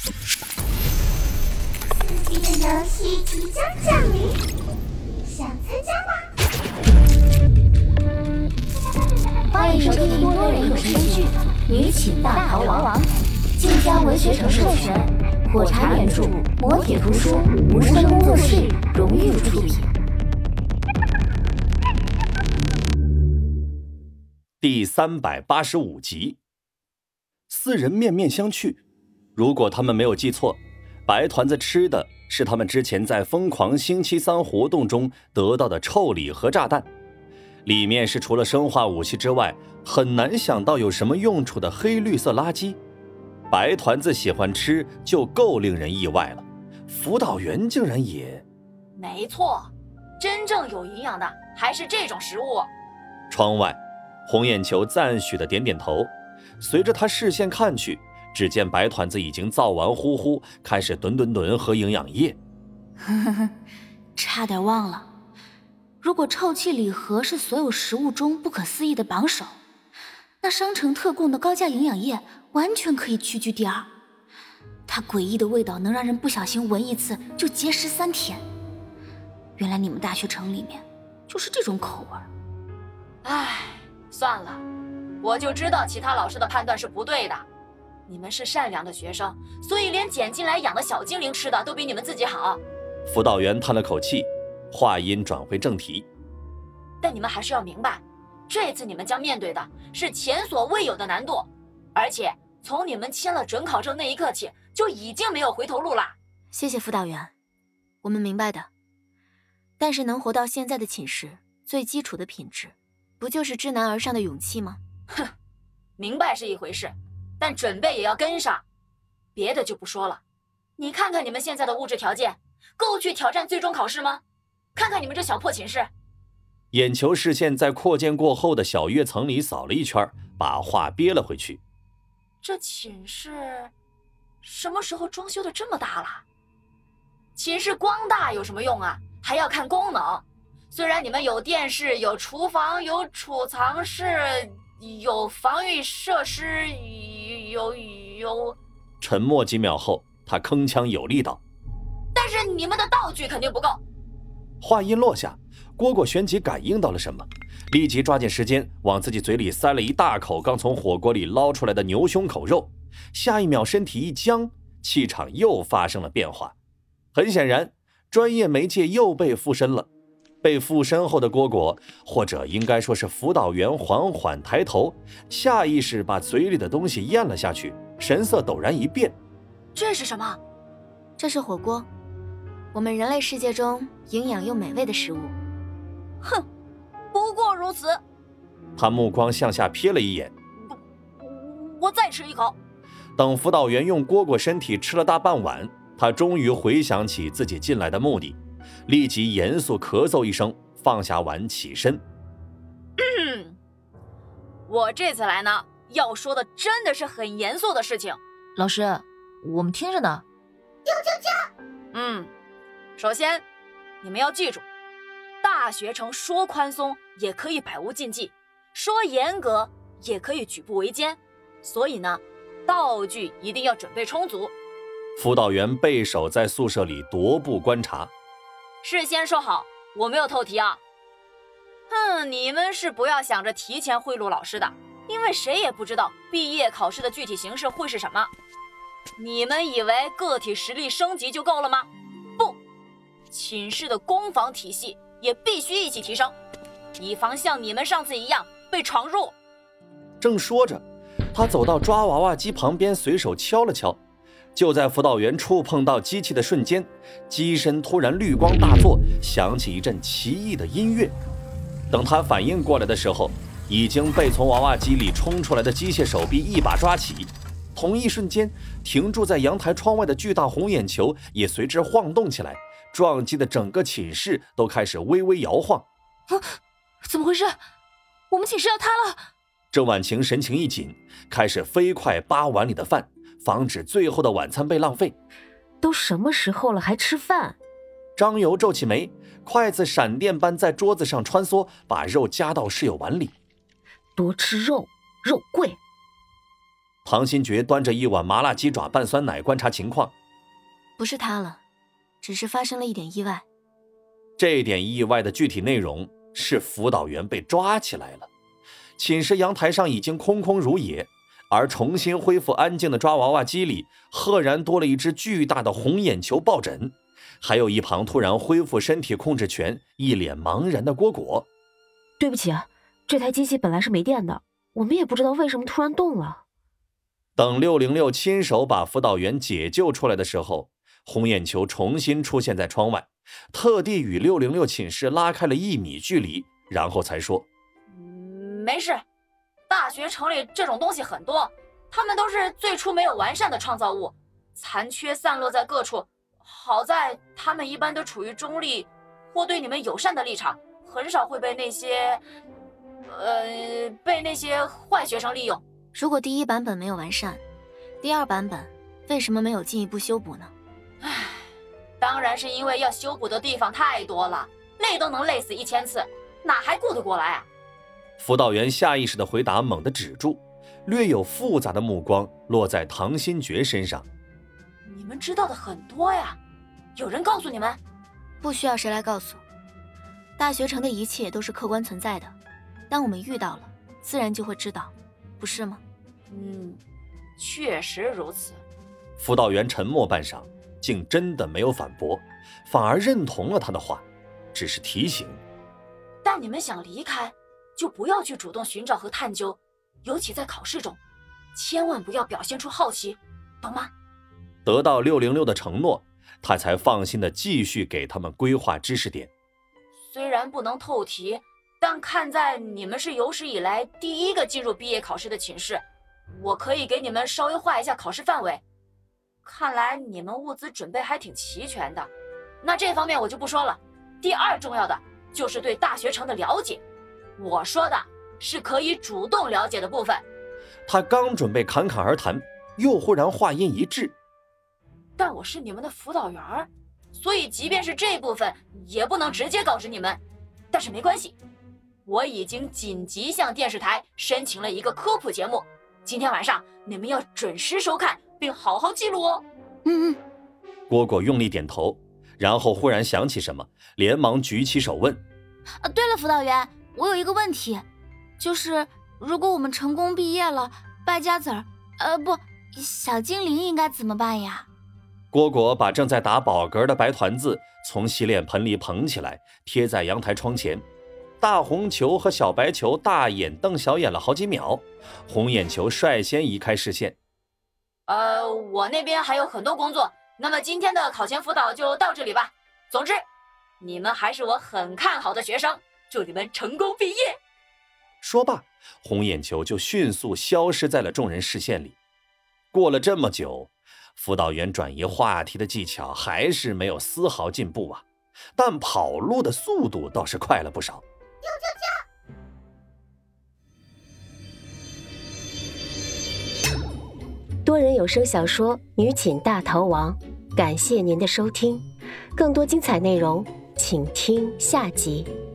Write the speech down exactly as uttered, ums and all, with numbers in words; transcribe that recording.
刺激的游戏即将降临，想参加吗？ 欢迎收听多人有声剧《女寝大逃亡》，晋江文学城授权，火柴原著，磨铁图书，无声工作室荣誉出品。 第三百八十五集，四人面面相觑。如果他们没有记错，白团子吃的是他们之前在疯狂星期三活动中得到的臭礼盒炸弹，里面是除了生化武器之外很难想到有什么用处的黑绿色垃圾。白团子喜欢吃就够令人意外了，辅导员竟然也…… 没错，真正有营养的还是这种食物。 窗外红眼球赞许的点点头，随着他视线看去，只见白团子已经造完呼呼，开始吨吨吨喝营养液。 呵呵，差点忘了，如果臭气礼盒是所有食物中不可思议的榜首，那商城特供的高价营养液完全可以屈居第二。它诡异的味道能让人不小心闻一次就节食三天。原来你们大学城里面就是这种口味。 唉，算了，我就知道其他老师的判断是不对的。你们是善良的学生，所以连捡进来养的小精灵吃的都比你们自己好。 辅导员叹了口气，话音转回正题。 但你们还是要明白，这次你们将面对的是前所未有的难度，而且从你们签了准考证那一刻起，就已经没有回头路了。 谢谢辅导员，我们明白的。但是能活到现在的寝室，最基础的品质不就是知难而上的勇气吗？ 哼，明白是一回事，但准备也要跟上。别的就不说了，你看看你们现在的物质条件，够去挑战最终考试吗？看看你们这小破寝室。 眼球视线在扩建过后的小跃层里扫了一圈，把话憋了回去。 这寝室什么时候装修的这么大了？寝室光大有什么用啊？还要看功能。虽然你们有电视，有厨房，有储藏室，有防御设施，有有…… 沉默几秒后，他铿锵有力道：“ 但是你们的道具肯定不够。” 话音落下，蝈蝈旋即感应到了什么，立即抓紧时间往自己嘴里塞了一大口刚从火锅里捞出来的牛胸口肉，下一秒身体一僵，气场又发生了变化。很显然，专业媒介又被附身了。被附身后的蝈蝈，或者应该说是辅导员，缓缓抬头，下意识把嘴里的东西咽了下去，神色陡然一变。 这是什么？ 这是火锅，我们人类世界中营养又美味的食物。 哼，不过如此。 他目光向下瞥了一眼， 不，我再吃一口。 等辅导员用蝈蝈身体吃了大半碗，他终于回想起自己进来的目的，立即严肃咳嗽一声，放下碗起身。 嗯，我这次来呢，要说的真的是很严肃的事情。 老师，我们听着呢。 啾啾啾！ 嗯，首先你们要记住，大学城说宽松也可以百无禁忌，说严格也可以举步维艰，所以呢，道具一定要准备充足。 辅导员背手在宿舍里踱步观察。 事先说好，我没有透题啊。哼，你们是不要想着提前贿赂老师的，因为谁也不知道毕业考试的具体形式会是什么。你们以为个体实力升级就够了吗？不，寝室的攻防体系也必须一起提升，以防像你们上次一样被闯入。 正说着，他走到抓娃娃机旁边，随手敲了敲。就在辅导员触碰到机器的瞬间，机身突然绿光大作，响起一阵奇异的音乐。等他反应过来的时候，已经被从娃娃机里冲出来的机械手臂一把抓起。同一瞬间，停住在阳台窗外的巨大红眼球也随之晃动起来，撞击的整个寝室都开始微微摇晃。 啊，怎么回事？我们寝室要塌了！ 郑婉晴神情一紧，开始飞快扒碗里的饭，防止最后的晚餐被浪费。 都什么时候了还吃饭？ 张游皱起眉，筷子闪电般在桌子上穿梭，把肉夹到室友碗里。 多吃肉，肉贵。 唐新觉端着一碗麻辣鸡爪拌酸奶观察情况。 不是他了，只是发生了一点意外。 这点意外的具体内容是辅导员被抓起来了。寝室阳台上已经空空如也，而重新恢复安静的抓娃娃机里赫然多了一只巨大的红眼球抱枕，还有一旁突然恢复身体控制权一脸茫然的蝈蝈。 对不起，这台机器本来是没电的，我们也不知道为什么突然动了。 等六零六亲手把辅导员解救出来的时候，红眼球重新出现在窗外，特地与六零六寝室拉开了一米距离，然后才说： 嗯，没事，大学城里这种东西很多，它们都是最初没有完善的创造物，残缺散落在各处。好在它们一般都处于中立或对你们友善的立场，很少会被那些呃被那些坏学生利用。 如果第一版本没有完善，第二版本为什么没有进一步修补呢？ 唉，当然是因为要修补的地方太多了，累都能累死一千次，哪还顾得过来啊？ 辅导员下意识的回答猛地止住，略有复杂的目光落在唐新觉身上。 你们知道的很多呀，有人告诉你们？ 不需要谁来告诉。大学城的一切都是客观存在的，当我们遇到了，自然就会知道，不是吗？ 嗯，确实如此。 辅导员沉默半晌，竟真的没有反驳，反而认同了他的话，只是提醒： 但你们想离开，就不要去主动寻找和探究，尤其在考试中，千万不要表现出好奇，懂吗？ 得到六零六的承诺，他才放心的继续给他们规划知识点。 虽然不能透题，但看在你们是有史以来第一个进入毕业考试的寝室，我可以给你们稍微画一下考试范围。看来你们物资准备还挺齐全的，那这方面我就不说了。第二重要的就是对大学城的了解，我说的是可以主动了解的部分。 他刚准备侃侃而谈，又忽然话音一滞： 但我是你们的辅导员，所以即便是这部分也不能直接告知你们。但是没关系，我已经紧急向电视台申请了一个科普节目，今天晚上你们要准时收看并好好记录哦。 嗯嗯。 蝈蝈用力点头，然后忽然想起什么，连忙举起手问： 啊，对了，辅导员，我有一个问题，就是如果我们成功毕业了，败家子儿，呃不，小精灵应该怎么办呀？ 蝈蝈把正在打饱嗝的白团子从洗脸盆里捧起来，贴在阳台窗前。大红球和小白球大眼瞪小眼了好几秒，红眼球率先移开视线。 呃，我那边还有很多工作，那么今天的考前辅导就到这里吧。总之，你们还是我很看好的学生，祝你们成功毕业。 说罢，红眼球就迅速消失在了众人视线里。过了这么久，辅导员转移话题的技巧还是没有丝毫进步啊，但跑路的速度倒是快了不少。 多人有声小说《女寝大逃亡》，感谢您的收听，更多精彩内容请听下集。